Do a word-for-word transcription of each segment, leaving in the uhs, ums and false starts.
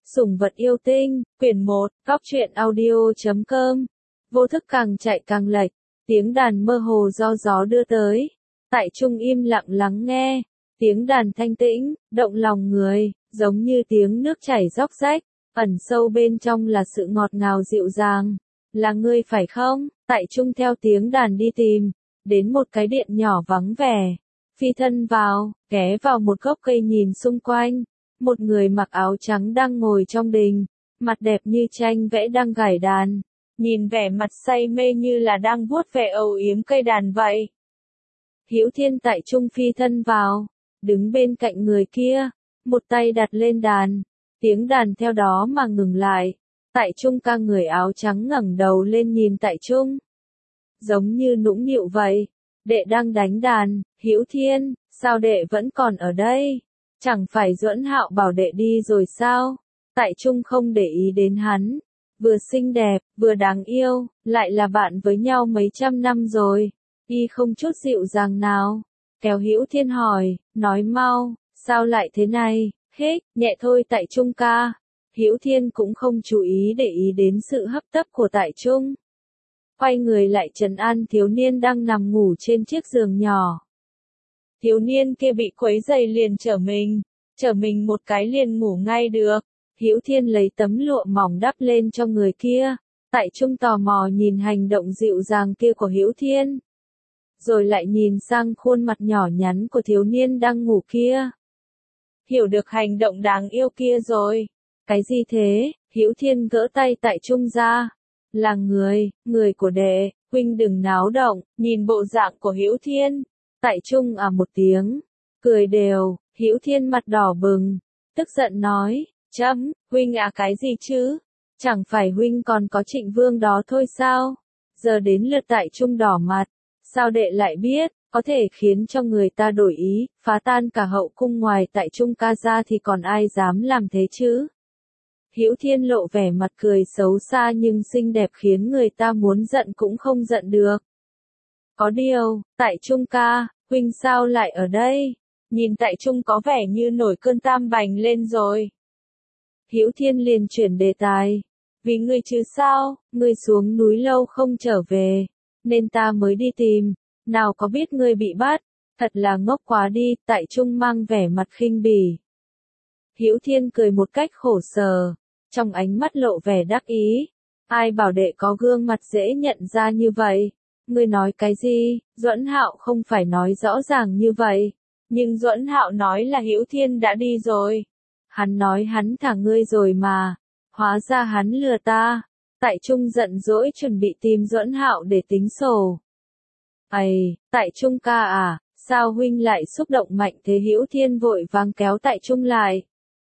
Sủng vật yêu tinh, quyển một, góc truyện audio chấm com. Vô thức càng chạy càng lệch, tiếng đàn mơ hồ do gió đưa tới. Tại Trung im lặng lắng nghe, tiếng đàn thanh tĩnh, động lòng người, giống như tiếng nước chảy róc rách, ẩn sâu bên trong là sự ngọt ngào dịu dàng. Là ngươi phải không? Tại Trung theo tiếng đàn đi tìm, đến một cái điện nhỏ vắng vẻ. Phi thân vào, ghé vào một gốc cây nhìn xung quanh. Một người mặc áo trắng đang ngồi trong đình, mặt đẹp như tranh vẽ đang gảy đàn, nhìn vẻ mặt say mê như là đang vuốt ve âu yếm cây đàn vậy. Hữu Thiên tại Trung phi thân vào, đứng bên cạnh người kia, một tay đặt lên đàn, tiếng đàn theo đó mà ngừng lại. Tại Trung ca người áo trắng ngẩng đầu lên nhìn Tại Trung, giống như nũng nịu vậy. Đệ đang đánh đàn, Hữu Thiên, sao đệ vẫn còn ở đây? Chẳng phải Duẫn Hạo bảo đệ đi rồi sao? Tại Trung không để ý đến hắn. Vừa xinh đẹp, vừa đáng yêu, lại là bạn với nhau mấy trăm năm rồi. Y không chút dịu dàng nào. Kéo Hữu Thiên hỏi, nói mau, sao lại thế này? Hích, nhẹ thôi Tại Trung ca. Hữu Thiên cũng không chú ý để ý đến sự hấp tấp của Tại Trung. Quay người lại trấn an thiếu niên đang nằm ngủ trên chiếc giường nhỏ. Thiếu niên kia bị quấy giày liền trở mình, trở mình một cái liền ngủ ngay được. Hữu Thiên lấy tấm lụa mỏng đắp lên cho người kia. Tại Trung tò mò nhìn hành động dịu dàng kia của Hữu Thiên, rồi lại nhìn sang khuôn mặt nhỏ nhắn của thiếu niên đang ngủ kia. Hiểu được hành động đáng yêu kia rồi. Cái gì thế? Hữu Thiên gỡ tay Tại Trung ra. Là người, người của đệ, huynh đừng náo động. Nhìn bộ dạng của Hữu Thiên, Tại Trung à một tiếng, cười đều. Hữu Thiên mặt đỏ bừng, tức giận nói, chấm, huynh à cái gì chứ? Chẳng phải huynh còn có Trịnh Vương đó thôi sao? Giờ đến lượt Tại Trung đỏ mặt, sao đệ lại biết, có thể khiến cho người ta đổi ý, phá tan cả hậu cung, ngoài Tại Trung ca ra thì còn ai dám làm thế chứ? Hữu Thiên lộ vẻ mặt cười xấu xa nhưng xinh đẹp khiến người ta muốn giận cũng không giận được. Có điều, Tại Trung ca, huynh sao lại ở đây? Nhìn Tại Trung có vẻ như nổi cơn tam bành lên rồi. Hữu Thiên liền chuyển đề tài. Vì ngươi chứ sao, ngươi xuống núi lâu không trở về, nên ta mới đi tìm, nào có biết ngươi bị bắt, thật là ngốc quá đi. Tại Trung mang vẻ mặt khinh bỉ. Hữu Thiên cười một cách khổ sở, trong ánh mắt lộ vẻ đắc ý. Ai bảo đệ có gương mặt dễ nhận ra như vậy? Ngươi nói cái gì? Duẫn Hạo không phải nói rõ ràng như vậy. Nhưng Duẫn Hạo nói là Hữu Thiên đã đi rồi. Hắn nói hắn thả ngươi rồi mà. Hóa ra hắn lừa ta. Tại Trung giận dỗi chuẩn bị tìm Duẫn Hạo để tính sổ. Ây, Tại Trung ca à, sao huynh lại xúc động mạnh thế? Hữu Thiên vội vàng kéo Tại Trung lại.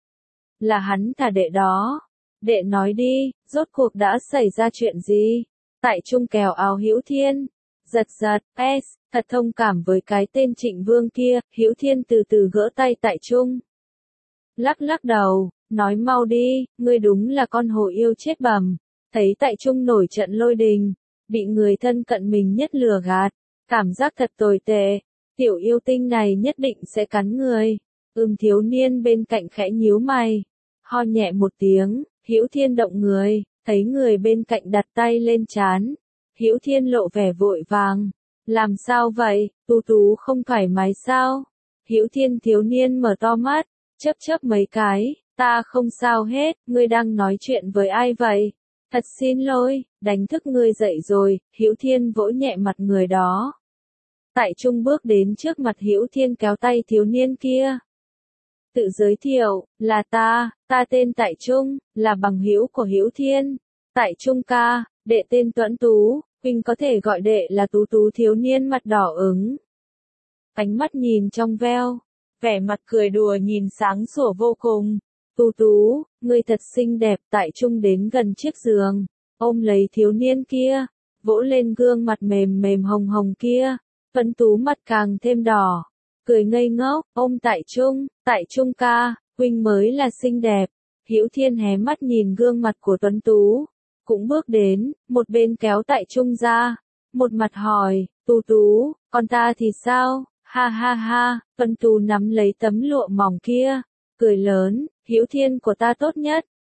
Là hắn thả đệ đó. Đệ nói đi, rốt cuộc đã xảy ra chuyện gì? Tại Trung kéo áo Hữu Thiên, giật giật, s, thật thông cảm với cái tên Trịnh Vương kia. Hữu Thiên từ từ gỡ tay Tại Trung, lắc lắc đầu, nói mau đi, ngươi đúng là con hổ yêu chết bầm. Thấy Tại Trung nổi trận lôi đình, bị người thân cận mình nhất lừa gạt, cảm giác thật tồi tệ. Tiểu yêu tinh này nhất định sẽ cắn người. Ừm, thiếu niên bên cạnh khẽ nhíu mày, ho nhẹ một tiếng. Hữu Thiên động người, thấy người bên cạnh đặt tay lên trán. Hữu Thiên lộ vẻ vội vàng. Làm sao vậy, Tú Tú không thoải mái sao? Hữu Thiên thiếu niên mở to mắt, chớp chớp mấy cái. Ta không sao hết, ngươi đang nói chuyện với ai vậy? Thật xin lỗi, đánh thức ngươi dậy rồi. Hữu Thiên vỗ nhẹ mặt người đó. Tại Trung bước đến trước mặt Hữu Thiên kéo tay thiếu niên kia. Tự giới thiệu, là ta, ta tên Tại Trung, là bằng hữu của Hữu Thiên. Tại Trung ca, đệ tên Tuẫn Tú, huynh có thể gọi đệ là Tú Tú. Thiếu niên mặt đỏ ửng, ánh mắt nhìn trong veo, vẻ mặt cười đùa nhìn sáng sủa vô cùng. Tú Tú, ngươi thật xinh đẹp. Tại Trung đến gần chiếc giường, ôm lấy thiếu niên kia, vỗ lên gương mặt mềm mềm hồng hồng kia. Tuẫn Tú mặt càng thêm đỏ, cười ngây ngốc, ôm Tại Trung, Tại Trung ca, huynh mới là xinh đẹp. Hữu Thiên hé mắt nhìn gương mặt của Tuấn Tú, cũng bước đến, một bên kéo Tại Trung ra, một mặt hỏi, Tú Tú, còn ta thì sao? Ha ha ha. Tuấn Tú nắm lấy tấm lụa mỏng kia, cười lớn, Hữu Thiên của ta tốt nhất,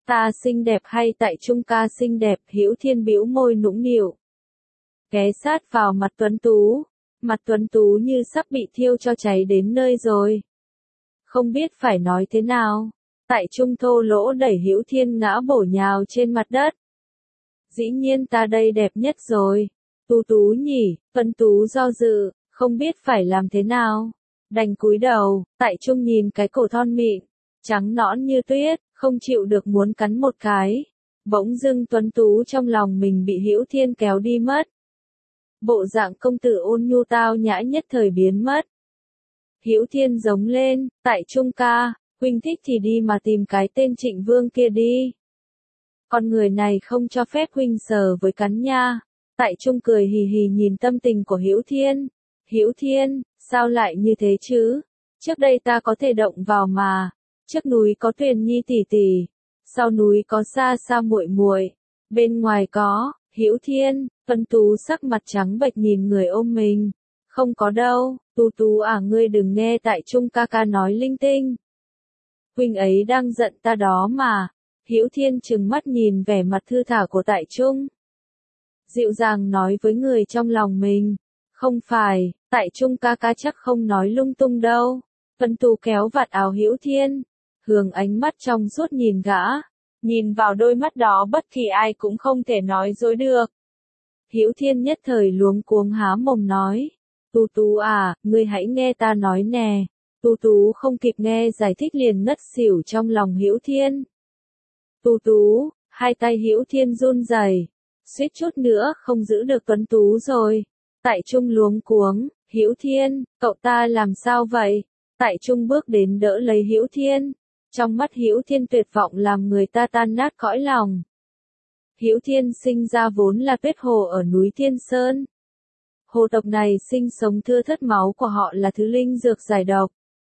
Ta xinh đẹp hay Tại Trung ca xinh đẹp? Hữu Thiên bĩu môi nũng nịu. Ghé sát vào mặt Tuấn Tú. Mặt Tuấn Tú như sắp bị thiêu cho cháy đến nơi rồi. Không biết phải nói thế nào. Tại Trung thô lỗ đẩy Hữu Thiên ngã bổ nhào trên mặt đất. Dĩ nhiên ta đây đẹp nhất rồi. Tú Tú nhỉ? Tuấn Tú do dự, không biết phải làm thế nào. Đành cúi đầu. Tại Trung nhìn cái cổ thon mịn, trắng nõn như tuyết, không chịu được muốn cắn một cái. Bỗng dưng Tuấn Tú trong lòng mình bị Hữu Thiên kéo đi mất. Bộ dạng công tử ôn nhu tao nhã nhất thời biến mất. Hữu Thiên giống lên, Tại Trung ca, huynh thích thì đi mà tìm cái tên Trịnh Vương kia đi. Con người này không cho phép huynh sờ với cắn nha. Tại Trung cười hì hì nhìn tâm tình của Hữu Thiên. Hữu Thiên, sao lại như thế chứ? Trước đây ta có thể động vào mà. Trước núi có Tuyền Nhi tỷ tỷ, sau núi có Sa Sa muội muội, bên ngoài có Hữu Thiên. Tuấn Tú sắc mặt trắng bệch nhìn người ôm mình. Không có đâu, Tú Tú à, ngươi đừng nghe Tại Trung ca ca nói linh tinh. Huynh ấy đang giận ta đó mà. Hữu Thiên trừng mắt nhìn vẻ mặt thư thả của Tại Trung. Dịu dàng nói với người trong lòng mình. Không phải, Tại Trung ca ca chắc không nói lung tung đâu. Tuấn Tú kéo vạt áo Hữu Thiên, hướng ánh mắt trong suốt nhìn gã. Nhìn vào đôi mắt đó bất kỳ ai cũng không thể nói dối được. Hữu Thiên nhất thời luống cuống há mồm nói. Tú Tú à, ngươi hãy nghe ta nói nè. Tú Tú không kịp nghe giải thích liền ngất xỉu trong lòng Hữu Thiên. Tú Tú, hai tay Hữu Thiên run rẩy, suýt chút nữa không giữ được Tuấn Tú rồi. Tại Trung luống cuống, Hữu Thiên, cậu ta làm sao vậy? Tại Trung bước đến đỡ lấy Hữu Thiên. Trong mắt Hữu Thiên tuyệt vọng làm người ta tan nát cõi lòng. Hữu Thiên sinh ra vốn là tuyết hồ ở núi Thiên Sơn. Hồ tộc này sinh sống thưa thớt, máu của họ là thứ linh dược giải độc.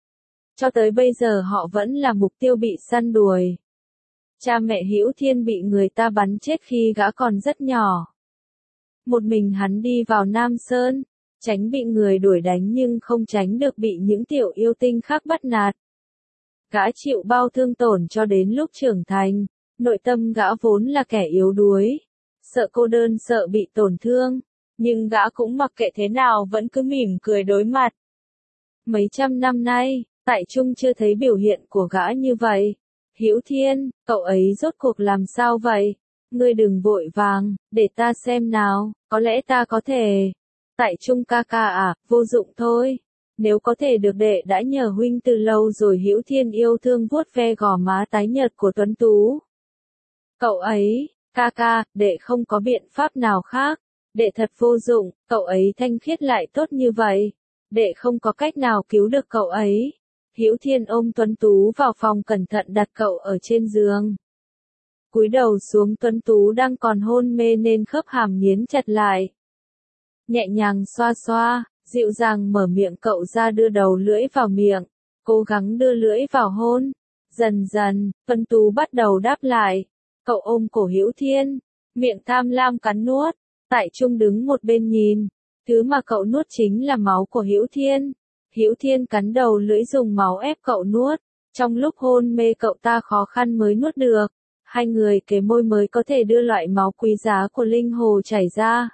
Cho tới bây giờ họ vẫn là mục tiêu bị săn đuổi. Cha mẹ Hữu Thiên bị người ta bắn chết khi gã còn rất nhỏ. Một mình hắn đi vào Nam Sơn, tránh bị người đuổi đánh nhưng không tránh được bị những tiểu yêu tinh khác bắt nạt. Gã chịu bao thương tổn cho đến lúc trưởng thành, nội tâm gã vốn là kẻ yếu đuối, sợ cô đơn, sợ bị tổn thương, nhưng gã cũng mặc kệ thế nào vẫn cứ mỉm cười đối mặt. Mấy trăm năm nay, Tại Trung chưa thấy biểu hiện của gã như vậy. Hữu Thiên, cậu ấy rốt cuộc làm sao vậy? Ngươi đừng vội vàng, để ta xem nào, có lẽ ta có thể. Tại Trung ca ca à, vô dụng thôi. Nếu có thể được đệ đã nhờ huynh từ lâu rồi. Hữu Thiên yêu thương vuốt ve gò má tái nhợt của Tuấn Tú. Cậu ấy, ca ca, đệ không có biện pháp nào khác. Đệ thật vô dụng, cậu ấy thanh khiết lại tốt như vậy. Đệ không có cách nào cứu được cậu ấy. Hữu Thiên ôm Tuấn Tú vào phòng cẩn thận đặt cậu ở trên giường. Cúi đầu xuống, Tuấn Tú đang còn hôn mê nên khớp hàm nghiến chặt lại. Nhẹ nhàng xoa xoa, dịu dàng mở miệng cậu ra, đưa đầu lưỡi vào miệng, cố gắng đưa lưỡi vào hôn. Dần dần, Tuấn Tú bắt đầu đáp lại. Cậu ôm cổ Hữu Thiên, miệng tham lam cắn nuốt. Tại Trung đứng một bên nhìn, thứ mà cậu nuốt chính là máu của Hữu Thiên. Hữu Thiên cắn đầu lưỡi dùng máu ép cậu nuốt. Trong lúc hôn mê cậu ta khó khăn mới nuốt được. Hai người kề môi mới có thể đưa loại máu quý giá của linh hồ chảy ra.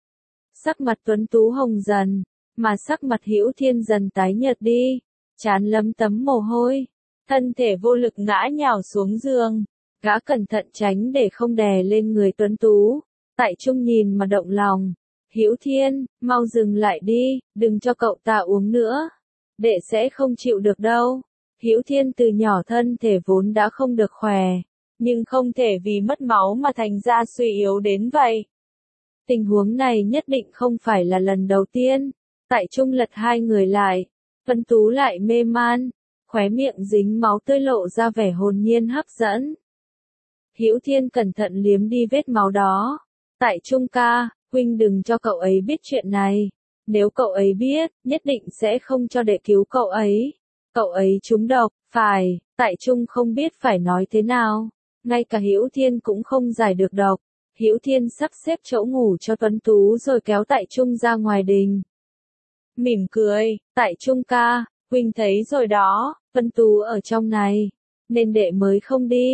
Sắc mặt Tuấn Tú hồng dần, mà sắc mặt Hữu Thiên dần tái nhợt đi, trán lấm tấm mồ hôi, thân thể vô lực ngã nhào xuống giường. Gã cẩn thận tránh để không đè lên người Tuấn Tú. Tại Trung nhìn mà động lòng. Hữu Thiên, mau dừng lại đi, đừng cho cậu ta uống nữa. Đệ sẽ không chịu được đâu. Hữu Thiên từ nhỏ thân thể vốn đã không được khỏe, nhưng không thể vì mất máu mà thành ra suy yếu đến vậy. Tình huống này nhất định không phải là lần đầu tiên. Tại Trung lật hai người lại, Tuấn Tú lại mê man, khóe miệng dính máu tươi lộ ra vẻ hồn nhiên hấp dẫn. Hữu Thiên cẩn thận liếm đi vết máu đó. Tại Trung ca, huynh đừng cho cậu ấy biết chuyện này. Nếu cậu ấy biết, nhất định sẽ không cho đệ cứu cậu ấy. Cậu ấy trúng độc, phải. Tại Trung không biết phải nói thế nào. Ngay cả Hữu Thiên cũng không giải được độc. Hữu Thiên sắp xếp chỗ ngủ cho Tuấn Tú rồi kéo Tại Trung ra ngoài đình. Mỉm cười, Tại Trung ca, huynh thấy rồi đó, Tuấn Tú ở trong này, nên đệ mới không đi.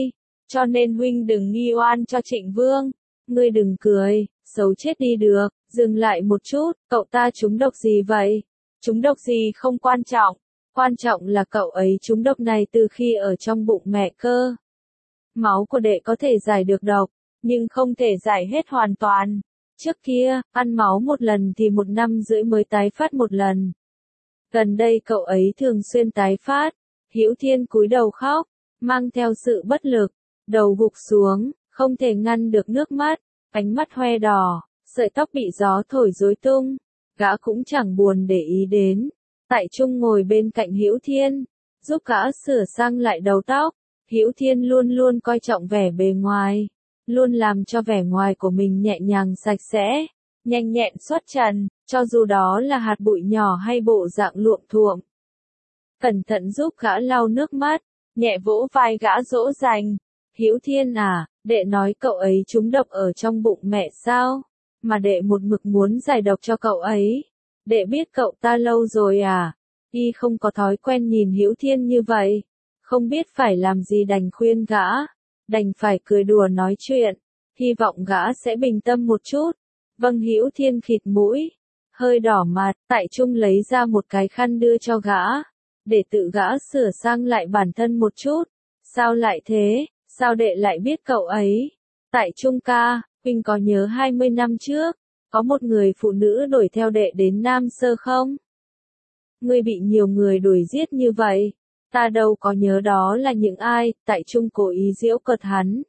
cho nên huynh đừng nghi oan cho Trịnh Vương. Ngươi đừng cười, xấu chết đi được, dừng lại một chút, cậu ta trúng độc gì vậy? Trúng độc gì không quan trọng, quan trọng là cậu ấy trúng độc này từ khi ở trong bụng mẹ cơ. Máu của đệ có thể giải được độc, nhưng không thể giải hết hoàn toàn. Trước kia, ăn máu một lần thì một năm rưỡi mới tái phát một lần. Gần đây cậu ấy thường xuyên tái phát. Hữu Thiên cúi đầu khóc, mang theo sự bất lực, đầu gục xuống, không thể ngăn được nước mắt, ánh mắt hoe đỏ, sợi tóc bị gió thổi rối tung. Gã cũng chẳng buồn để ý đến. Tại Trung ngồi bên cạnh Hữu Thiên, giúp gã sửa sang lại đầu tóc. Hữu Thiên luôn luôn coi trọng vẻ bề ngoài, luôn làm cho vẻ ngoài của mình nhẹ nhàng sạch sẽ, nhanh nhẹn xuất trần, cho dù đó là hạt bụi nhỏ hay bộ dạng luộm thuộm. Cẩn thận giúp gã lau nước mắt, nhẹ vỗ vai gã dỗ dành. Hữu Thiên à, đệ nói cậu ấy trúng độc ở trong bụng mẹ sao? Mà đệ một mực muốn giải độc cho cậu ấy. Đệ biết cậu ta lâu rồi à? Y không có thói quen nhìn Hữu Thiên như vậy. Không biết phải làm gì đành khuyên gã. Đành phải cười đùa nói chuyện. Hy vọng gã sẽ bình tâm một chút. Vâng. Hữu Thiên khịt mũi, hơi đỏ mặt. Tại Trung lấy ra một cái khăn đưa cho gã, để tự gã sửa sang lại bản thân một chút. Sao lại thế? Sao đệ lại biết cậu ấy? Tại Trung ca, huynh có nhớ hai mươi năm trước, có một người phụ nữ đuổi theo đệ đến Nam Sơ không? Ngươi bị nhiều người đuổi giết như vậy, ta đâu có nhớ đó là những ai. Tại Trung cố ý giễu cợt hắn.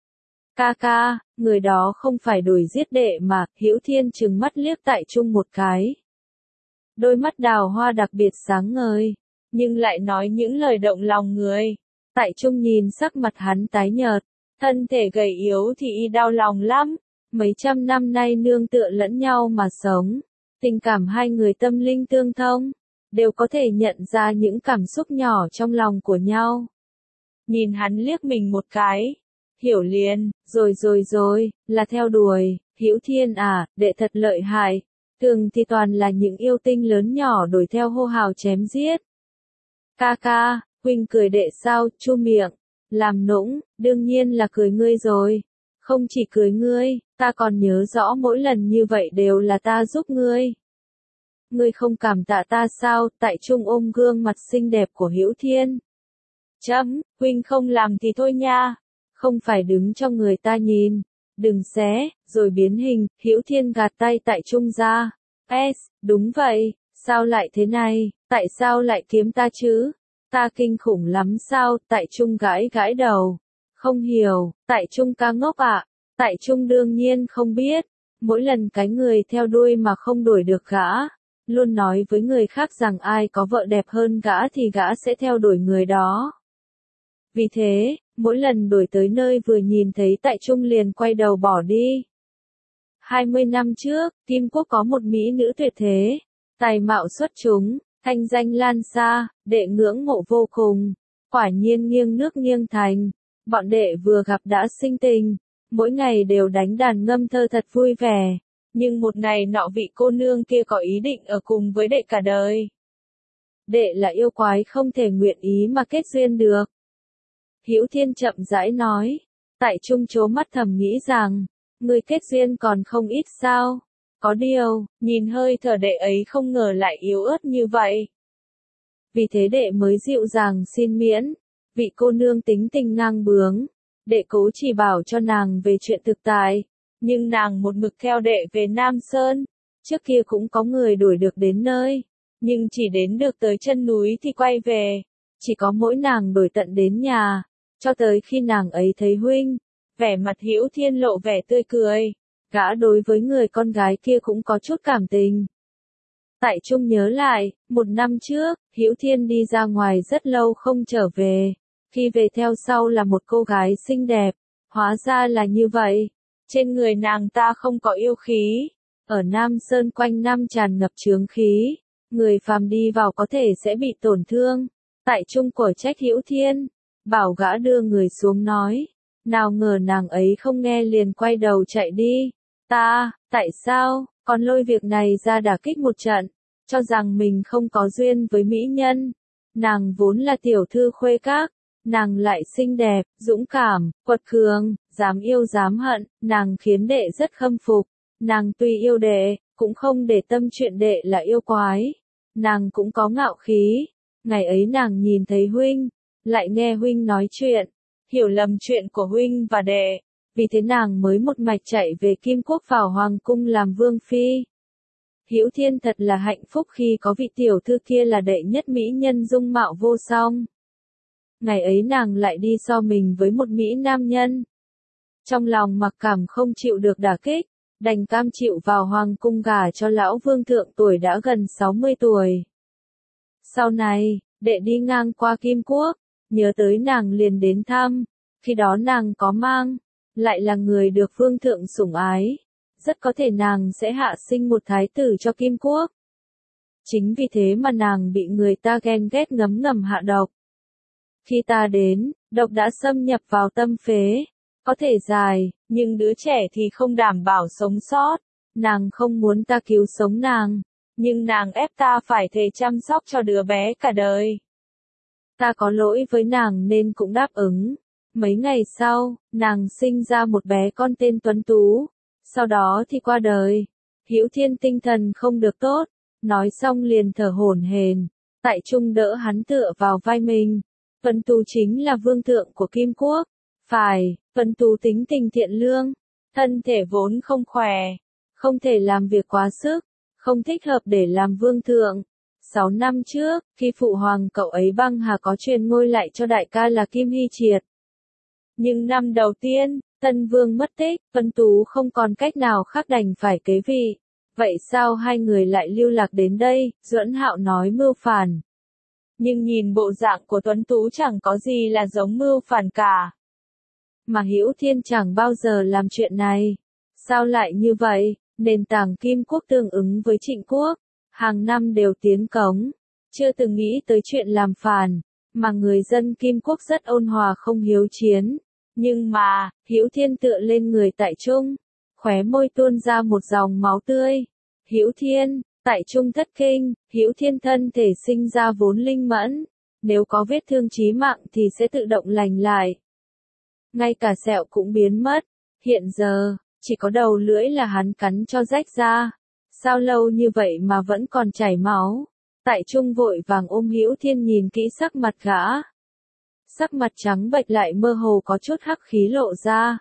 Ca ca, người đó không phải đuổi giết đệ mà. Hữu Thiên trừng mắt liếc Tại Trung một cái. Đôi mắt đào hoa đặc biệt sáng ngời, nhưng lại nói những lời động lòng người. Tại Trung nhìn sắc mặt hắn tái nhợt, thân thể gầy yếu thì y đau lòng lắm. Mấy trăm năm nay nương tựa lẫn nhau mà sống, tình cảm hai người tâm linh tương thông, đều có thể nhận ra những cảm xúc nhỏ trong lòng của nhau. Nhìn hắn liếc mình một cái, hiểu liền, rồi rồi rồi, là theo đuổi. Hữu Thiên à, đệ thật lợi hại, thường thì toàn là những yêu tinh lớn nhỏ đuổi theo hô hào chém giết. Ca ca, huynh cười đệ sao? Chu miệng, làm nũng, đương nhiên là cười ngươi rồi. Không chỉ cười ngươi, ta còn nhớ rõ mỗi lần như vậy đều là ta giúp ngươi. Ngươi không cảm tạ ta sao? Tại Trung ôm gương mặt xinh đẹp của Hữu Thiên. Chấm, huynh không làm thì thôi nha. Không phải đứng cho người ta nhìn. Đừng xé, rồi biến hình. Hữu Thiên gạt tay Tại Trung ra. S, đúng vậy, sao lại thế này? Tại sao lại kiếm ta chứ? Ta kinh khủng lắm sao? Tại Trung gãi gãi đầu. Không hiểu. Tại Trung ca ngốc ạ. À? Tại Trung đương nhiên không biết. Mỗi lần cái người theo đuôi mà không đuổi được gã, luôn nói với người khác rằng ai có vợ đẹp hơn gã thì gã sẽ theo đuổi người đó. Vì thế, mỗi lần đuổi tới nơi vừa nhìn thấy Tại Trung liền quay đầu bỏ đi. hai mươi năm trước, Kim Quốc có một mỹ nữ tuyệt thế, tài mạo xuất chúng, thanh danh lan xa, đệ ngưỡng mộ vô cùng. Quả nhiên nghiêng nước nghiêng thành, bọn đệ vừa gặp đã sinh tình, mỗi ngày đều đánh đàn ngâm thơ thật vui vẻ. Nhưng một ngày nọ vị cô nương kia có ý định ở cùng với đệ cả đời. Đệ là yêu quái không thể nguyện ý mà kết duyên được. Hữu Thiên chậm rãi nói. Tại Trung trố mắt thầm nghĩ rằng, người kết duyên còn không ít sao? Có điều, nhìn hơi thở đệ ấy không ngờ lại yếu ớt như vậy. Vì thế đệ mới dịu dàng xin miễn. Vị cô nương tính tình ngang bướng, đệ cố chỉ bảo cho nàng về chuyện thực tại, nhưng nàng một mực theo đệ về Nam Sơn. Trước kia cũng có người đuổi được đến nơi, nhưng chỉ đến được tới chân núi thì quay về. Chỉ có mỗi nàng đuổi tận đến nhà, cho tới khi nàng ấy thấy huynh. Vẻ mặt Hữu Thiên lộ vẻ tươi cười, gã đối với người con gái kia cũng có chút cảm tình. Tại Trung nhớ lại, một năm trước, Hữu Thiên đi ra ngoài rất lâu không trở về. Khi về theo sau là một cô gái xinh đẹp, hóa ra là như vậy. Trên người nàng ta không có yêu khí, ở Nam Sơn quanh năm tràn ngập chướng khí, người phàm đi vào có thể sẽ bị tổn thương. Tại Trung của trách Hữu Thiên, bảo gã đưa người xuống nói, nào ngờ nàng ấy không nghe liền quay đầu chạy đi. Ta, tại sao, còn lôi việc này ra đả kích một trận, cho rằng mình không có duyên với mỹ nhân. Nàng vốn là tiểu thư khuê các, nàng lại xinh đẹp, dũng cảm, quật cường, dám yêu dám hận, nàng khiến đệ rất khâm phục. Nàng tuy yêu đệ, cũng không để tâm chuyện đệ là yêu quái. Nàng cũng có ngạo khí. Ngày ấy nàng nhìn thấy huynh, lại nghe huynh nói chuyện, hiểu lầm chuyện của huynh và đệ. Vì thế nàng mới một mạch chạy về Kim Quốc vào hoàng cung làm vương phi. Hữu Thiên thật là hạnh phúc khi có vị tiểu thư kia là đệ nhất mỹ nhân dung mạo vô song. Ngày ấy nàng lại đi so mình với một mỹ nam nhân. Trong lòng mặc cảm không chịu được đả kích, đành cam chịu vào hoàng cung gả cho lão vương thượng tuổi đã gần sáu mươi tuổi. Sau này, đệ đi ngang qua Kim Quốc, nhớ tới nàng liền đến thăm, khi đó nàng có mang, lại là người được vương thượng sủng ái. Rất có thể nàng sẽ hạ sinh một thái tử cho Kim Quốc. Chính vì thế mà nàng bị người ta ghen ghét ngấm ngầm hạ độc. Khi ta đến, độc đã xâm nhập vào tâm phế. Có thể dài, nhưng đứa trẻ thì không đảm bảo sống sót. Nàng không muốn ta cứu sống nàng, nhưng nàng ép ta phải thề chăm sóc cho đứa bé cả đời. Ta có lỗi với nàng nên cũng đáp ứng. Mấy ngày sau, nàng sinh ra một bé con tên Tuấn Tú. Sau đó thì qua đời. Hữu Thiên tinh thần không được tốt, nói xong liền thở hổn hển. Tại Trung đỡ hắn tựa vào vai mình. Tuấn Tú chính là vương thượng của Kim Quốc. Phải, Tuấn Tú tính tình thiện lương, thân thể vốn không khỏe, không thể làm việc quá sức, không thích hợp để làm vương thượng. Sáu năm trước, khi phụ hoàng cậu ấy băng hà có truyền ngôi lại cho đại ca là Kim Hy Triệt. Nhưng năm đầu tiên, Tân Vương mất tích, Tuấn Tú không còn cách nào khác đành phải kế vị. Vậy sao hai người lại lưu lạc đến đây? Duẫn Hạo nói mưu phản. Nhưng nhìn bộ dạng của Tuấn Tú chẳng có gì là giống mưu phản cả. Mà Hữu Thiên chẳng bao giờ làm chuyện này. Sao lại như vậy? Nền tảng Kim Quốc tương ứng với Trịnh Quốc, hàng năm đều tiến cống, chưa từng nghĩ tới chuyện làm phản, mà người dân Kim Quốc rất ôn hòa không hiếu chiến. Nhưng mà, Hữu Thiên tựa lên người Tại Trung, khóe môi tuôn ra một dòng máu tươi. Hữu Thiên, Tại Trung thất kinh, Hữu Thiên thân thể sinh ra vốn linh mẫn, nếu có vết thương chí mạng thì sẽ tự động lành lại. Ngay cả sẹo cũng biến mất, hiện giờ, chỉ có đầu lưỡi là hắn cắn cho rách ra. Sao lâu như vậy mà vẫn còn chảy máu? Tại Trung vội vàng ôm Hữu Thiên nhìn kỹ sắc mặt gã. Sắc mặt trắng bệch lại mơ hồ có chút hắc khí lộ ra.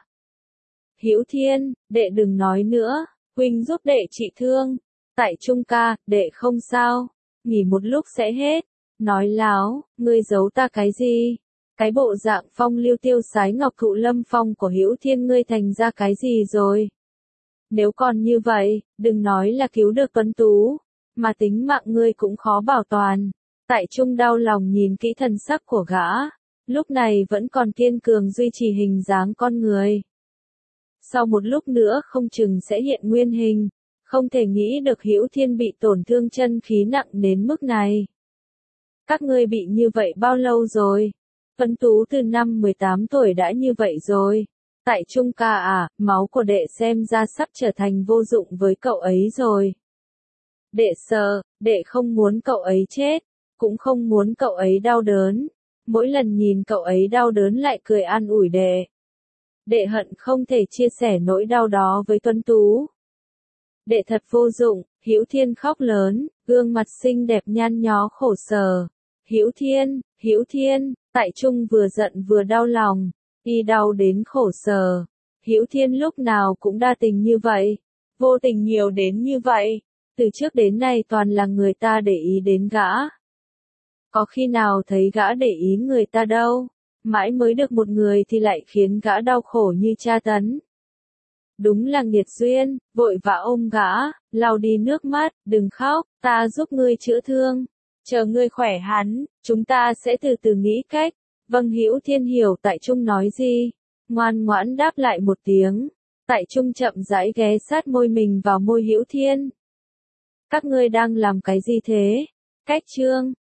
Hữu Thiên, đệ đừng nói nữa, huynh giúp đệ trị thương. Tại Trung ca, đệ không sao, nghỉ một lúc sẽ hết. Nói láo, ngươi giấu ta cái gì? Cái bộ dạng phong lưu tiêu sái ngọc thụ lâm phong của Hữu Thiên ngươi thành ra cái gì rồi? Nếu còn như vậy, đừng nói là cứu được Tuấn Tú, mà tính mạng ngươi cũng khó bảo toàn. Tại Trung đau lòng nhìn kỹ thần sắc của gã, lúc này vẫn còn kiên cường duy trì hình dáng con người. Sau một lúc nữa không chừng sẽ hiện nguyên hình, không thể nghĩ được Hữu Thiên bị tổn thương chân khí nặng đến mức này. Các ngươi bị như vậy bao lâu rồi? Tuấn Tú từ năm mười tám tuổi đã như vậy rồi. Tại Trung ca à, máu của đệ xem ra sắp trở thành vô dụng với cậu ấy rồi. Đệ sợ, đệ không muốn cậu ấy chết, cũng không muốn cậu ấy đau đớn. Mỗi lần nhìn cậu ấy đau đớn lại cười an ủi đệ. Đệ hận không thể chia sẻ nỗi đau đó với Tuấn Tú. Đệ thật vô dụng, Hữu Thiên khóc lớn, gương mặt xinh đẹp nhăn nhó khổ sở. Hữu Thiên, Hữu Thiên, Tại Trung vừa giận vừa đau lòng, y đau đến khổ sở. Hữu Thiên lúc nào cũng đa tình như vậy, vô tình nhiều đến như vậy, từ trước đến nay toàn là người ta để ý đến gã. Có khi nào thấy gã để ý người ta đâu, mãi mới được một người thì lại khiến gã đau khổ như tra tấn. Đúng là nghiệt duyên, vội vã ôm gã, lau đi nước mắt, đừng khóc, ta giúp ngươi chữa thương. Chờ ngươi khỏe hẳn, chúng ta sẽ từ từ nghĩ cách. Vâng Hữu Thiên hiểu Tại Trung nói gì, ngoan ngoãn đáp lại một tiếng. Tại Trung chậm rãi ghé sát môi mình vào môi Hữu Thiên. Các ngươi đang làm cái gì thế? Cách chương